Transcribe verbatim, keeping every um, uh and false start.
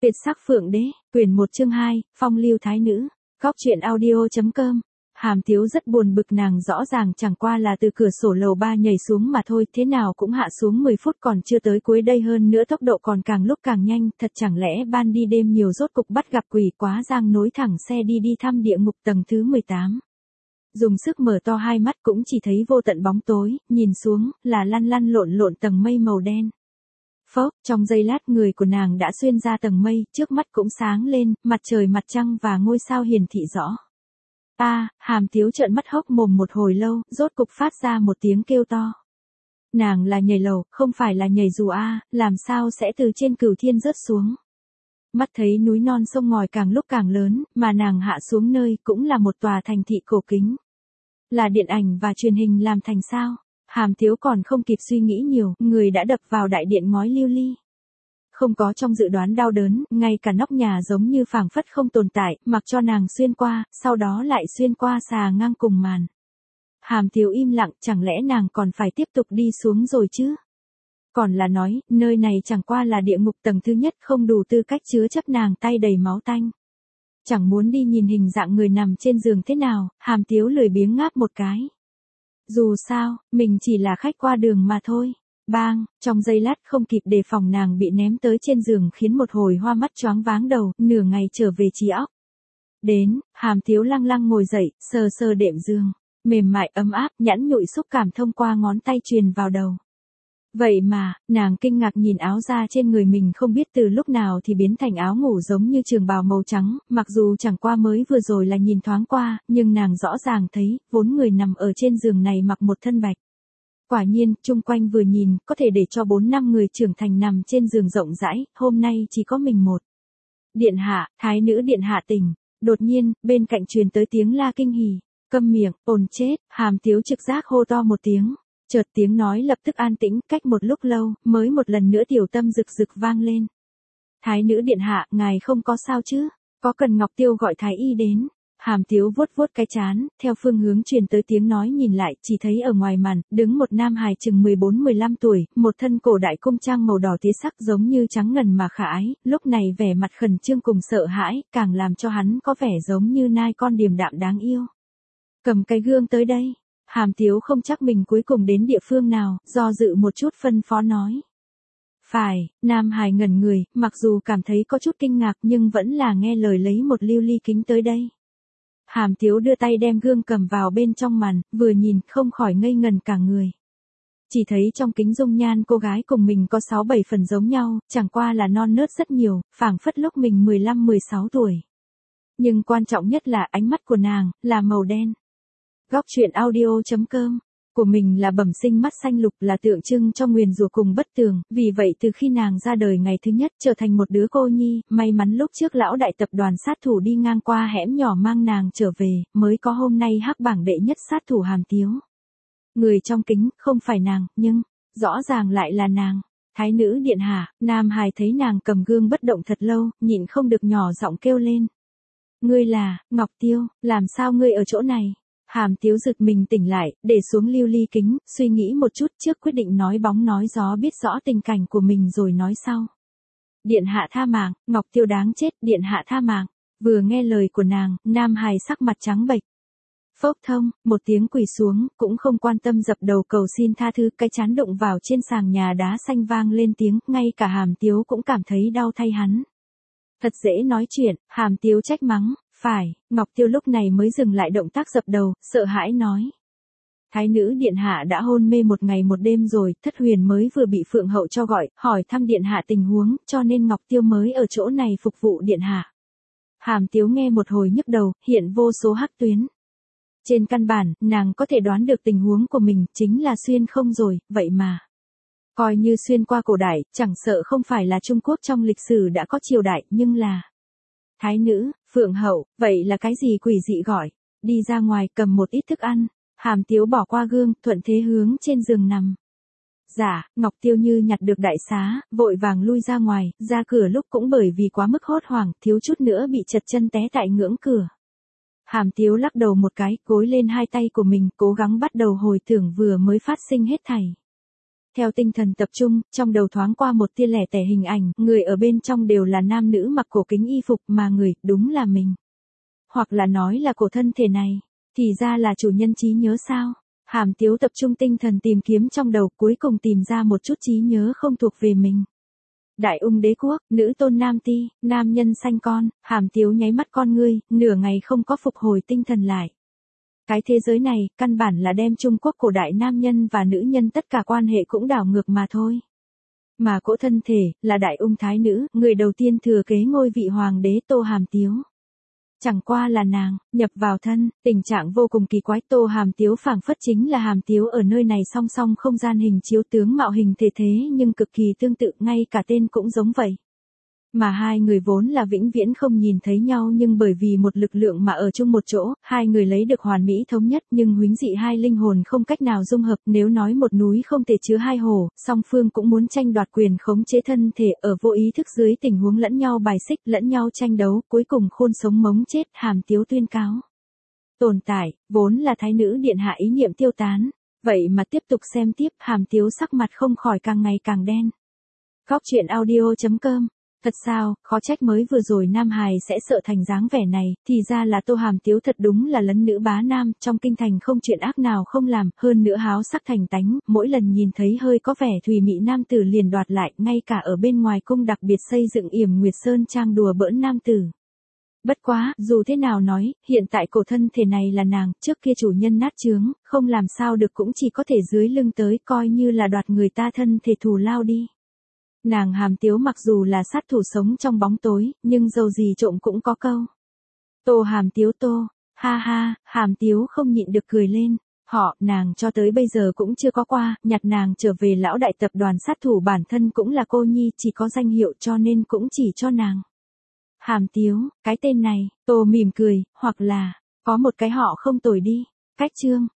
Tuyệt sắc phượng đế, quyển một chương hai, phong lưu thái nữ, góc truyện audio.com. Hàm Tiếu rất buồn bực, nàng rõ ràng chẳng qua là từ cửa sổ lầu ba nhảy xuống mà thôi, thế nào cũng hạ xuống mười phút còn chưa tới cuối đây, hơn nữa tốc độ còn càng lúc càng nhanh, thật chẳng lẽ ban đi đêm nhiều rốt cục bắt gặp quỷ quá giang, nối thẳng xe đi đi thăm địa ngục tầng thứ mười tám. Dùng sức mở to hai mắt cũng chỉ thấy vô tận bóng tối, nhìn xuống, là lăn lăn lộn lộn tầng mây màu đen. Phốc, trong giây lát người của nàng đã xuyên ra tầng mây, trước mắt cũng sáng lên, mặt trời mặt trăng và ngôi sao hiển thị rõ. A, à, Hàm Tiếu trợn mắt hốc mồm một hồi lâu, rốt cục phát ra một tiếng kêu to. Nàng là nhảy lầu, không phải là nhảy dù a, à, làm sao sẽ từ trên cửu thiên rớt xuống. Mắt thấy núi non sông ngòi càng lúc càng lớn, mà nàng hạ xuống nơi cũng là một tòa thành thị cổ kính. Là điện ảnh và truyền hình làm thành sao? Hàm Tiếu còn không kịp suy nghĩ nhiều, người đã đập vào đại điện ngói lưu ly. Không có trong dự đoán đau đớn, ngay cả nóc nhà giống như phảng phất không tồn tại, mặc cho nàng xuyên qua, sau đó lại xuyên qua xà ngang cùng màn. Hàm Tiếu im lặng, chẳng lẽ nàng còn phải tiếp tục đi xuống rồi chứ? Còn là nói, nơi này chẳng qua là địa ngục tầng thứ nhất, không đủ tư cách chứa chấp nàng tay đầy máu tanh. Chẳng muốn đi nhìn hình dạng người nằm trên giường thế nào, Hàm Tiếu lười biếng ngáp một cái. Dù sao, mình chỉ là khách qua đường mà thôi. Bang, trong giây lát không kịp đề phòng nàng bị ném tới trên giường khiến một hồi hoa mắt choáng váng đầu, nửa ngày trở về trí óc. Đến, Hàm Tiếu lăng lăng ngồi dậy, sờ sờ đệm giường, mềm mại ấm áp, nhẵn nhụi xúc cảm thông qua ngón tay truyền vào đầu. Vậy mà, nàng kinh ngạc nhìn áo da trên người mình, không biết từ lúc nào thì biến thành áo ngủ giống như trường bào màu trắng, mặc dù chẳng qua mới vừa rồi là nhìn thoáng qua, nhưng nàng rõ ràng thấy, vốn người nằm ở trên giường này mặc một thân bạch. Quả nhiên, chung quanh vừa nhìn, có thể để cho bốn năm người trưởng thành nằm trên giường rộng rãi, hôm nay chỉ có mình một. Điện hạ, thái nữ điện hạ tỉnh. Đột nhiên, bên cạnh truyền tới tiếng la kinh hỉ. Câm miệng, ồn chết, Hàm Tiếu trực giác hô to một tiếng. Chợt tiếng nói lập tức an tĩnh, cách một lúc lâu, mới một lần nữa tiểu tâm rực rực vang lên. Thái nữ điện hạ, ngài không có sao chứ? Có cần Ngọc Tiêu gọi thái y đến? Hàm Tiếu vuốt vuốt cái trán, theo phương hướng truyền tới tiếng nói nhìn lại, chỉ thấy ở ngoài màn, đứng một nam hài chừng mười bốn mười lăm tuổi, một thân cổ đại cung trang màu đỏ tía sắc giống như trắng ngần mà khả ái, lúc này vẻ mặt khẩn trương cùng sợ hãi, càng làm cho hắn có vẻ giống như nai con điềm đạm đáng yêu. Cầm cái gương tới đây. Hàm Tiếu không chắc mình cuối cùng đến địa phương nào, do dự một chút phân phó nói. Phải, nam hài ngẩn người, mặc dù cảm thấy có chút kinh ngạc nhưng vẫn là nghe lời lấy một lưu ly kính tới đây. Hàm Tiếu đưa tay đem gương cầm vào bên trong màn, vừa nhìn không khỏi ngây ngần cả người. Chỉ thấy trong kính dung nhan cô gái cùng mình có sáu bảy phần giống nhau, chẳng qua là non nớt rất nhiều, phảng phất lúc mình mười lăm mười sáu tuổi. Nhưng quan trọng nhất là ánh mắt của nàng, là màu đen. Góc truyện audio.com. Của mình là bẩm sinh mắt xanh lục, là tượng trưng cho nguyền rủa cùng bất tường, vì vậy từ khi nàng ra đời ngày thứ nhất trở thành một đứa cô nhi, may mắn lúc trước lão đại tập đoàn sát thủ đi ngang qua hẻm nhỏ mang nàng trở về, mới có hôm nay hắc bảng đệ nhất sát thủ Hàm Tiếu. Người trong kính, không phải nàng, nhưng, rõ ràng lại là nàng. Thái nữ điện hạ, nam hài thấy nàng cầm gương bất động thật lâu, nhịn không được nhỏ giọng kêu lên. Ngươi là, Ngọc Tiêu, làm sao ngươi ở chỗ này? Hàm Tiếu giật mình tỉnh lại, để xuống lưu ly kính, suy nghĩ một chút trước quyết định nói bóng nói gió biết rõ tình cảnh của mình rồi nói sau. Điện hạ tha mạng, Ngọc Tiêu đáng chết, điện hạ tha mạng. Vừa nghe lời của nàng, nam hài sắc mặt trắng bệch. Phốc thông, một tiếng quỳ xuống, cũng không quan tâm dập đầu cầu xin tha thứ, cái chán đụng vào trên sàn nhà đá xanh vang lên tiếng, ngay cả Hàm Tiếu cũng cảm thấy đau thay hắn. Thật dễ nói chuyện, Hàm Tiếu trách mắng. Phải, Ngọc Tiêu lúc này mới dừng lại động tác dập đầu, sợ hãi nói. Thái nữ điện hạ đã hôn mê một ngày một đêm rồi, Thất Huyền mới vừa bị Phượng Hậu cho gọi, hỏi thăm điện hạ tình huống, cho nên Ngọc Tiêu mới ở chỗ này phục vụ điện hạ. Hàm Tiếu nghe một hồi nhức đầu, hiện vô số hắc tuyến. Trên căn bản, nàng có thể đoán được tình huống của mình, chính là xuyên không rồi, vậy mà. Coi như xuyên qua cổ đại, chẳng sợ không phải là Trung Quốc trong lịch sử đã có triều đại, nhưng là... Thái nữ, Phượng Hậu, vậy là cái gì quỷ dị gọi? Đi ra ngoài cầm một ít thức ăn. Hàm Tiếu bỏ qua gương, thuận thế hướng trên giường nằm. Dạ, Ngọc Tiêu như nhặt được đại xá, vội vàng lui ra ngoài, ra cửa lúc cũng bởi vì quá mức hốt hoảng, thiếu chút nữa bị chật chân té tại ngưỡng cửa. Hàm Tiếu lắc đầu một cái, gối lên hai tay của mình, cố gắng bắt đầu hồi tưởng vừa mới phát sinh hết thảy. Theo tinh thần tập trung, trong đầu thoáng qua một tia lẻ tẻ hình ảnh, người ở bên trong đều là nam nữ mặc cổ kính y phục mà người, đúng là mình. Hoặc là nói là cổ thân thể này, thì ra là chủ nhân trí nhớ sao? Hàm Tiếu tập trung tinh thần tìm kiếm trong đầu, cuối cùng tìm ra một chút trí nhớ không thuộc về mình. Đại Ung đế quốc, nữ tôn Nam Ti, nam nhân sanh con, Hàm Tiếu nháy mắt con ngươi, nửa ngày không có phục hồi tinh thần lại. Cái thế giới này, căn bản là đem Trung Quốc cổ đại nam nhân và nữ nhân tất cả quan hệ cũng đảo ngược mà thôi. Mà cỗ thân thể, là Đại Ung thái nữ, người đầu tiên thừa kế ngôi vị hoàng đế Tô Hàm Tiếu. Chẳng qua là nàng, nhập vào thân, tình trạng vô cùng kỳ quái. Tô Hàm Tiếu phảng phất chính là Hàm Tiếu ở nơi này song song không gian hình chiếu tướng mạo hình thể thế nhưng cực kỳ tương tự, ngay cả tên cũng giống vậy. Mà hai người vốn là vĩnh viễn không nhìn thấy nhau nhưng bởi vì một lực lượng mà ở chung một chỗ, hai người lấy được hoàn mỹ thống nhất nhưng huống dị hai linh hồn không cách nào dung hợp. Nếu nói một núi không thể chứa hai hồ, song phương cũng muốn tranh đoạt quyền khống chế thân thể, ở vô ý thức dưới tình huống lẫn nhau bài xích, lẫn nhau tranh đấu, cuối cùng khôn sống mống chết. Hàm Tiếu tuyên cáo. Tồn tại, vốn là thái nữ điện hạ ý niệm tiêu tán. Vậy mà tiếp tục xem tiếp, Hàm Tiếu sắc mặt không khỏi càng ngày càng đen. Góc truyện audio chấm com. Thật sao, khó trách mới vừa rồi Nam Hài sẽ sợ thành dáng vẻ này, thì ra là Tô Hàm Tiếu thật đúng là lấn nữ bá nam, trong kinh thành không chuyện ác nào không làm, hơn nữa háo sắc thành tánh, mỗi lần nhìn thấy hơi có vẻ thùy mị nam tử liền đoạt lại, ngay cả ở bên ngoài cung đặc biệt xây dựng Yểm Nguyệt Sơn trang đùa bỡn nam tử. Bất quá, dù thế nào nói, hiện tại cổ thân thể này là nàng, trước kia chủ nhân nát chướng, không làm sao được cũng chỉ có thể dưới lưng tới, coi như là đoạt người ta thân thể thù lao đi. Nàng Hàm Tiếu mặc dù là sát thủ sống trong bóng tối, nhưng dầu gì trộm cũng có câu. Tô Hàm Tiếu Tô, ha ha, Hàm Tiếu không nhịn được cười lên. Họ, nàng cho tới bây giờ cũng chưa có qua, nhặt nàng trở về lão đại tập đoàn sát thủ bản thân cũng là cô nhi, chỉ có danh hiệu cho nên cũng chỉ cho nàng. Hàm Tiếu, cái tên này, Tô mỉm cười, hoặc là, có một cái họ không tồi đi. Cách chương.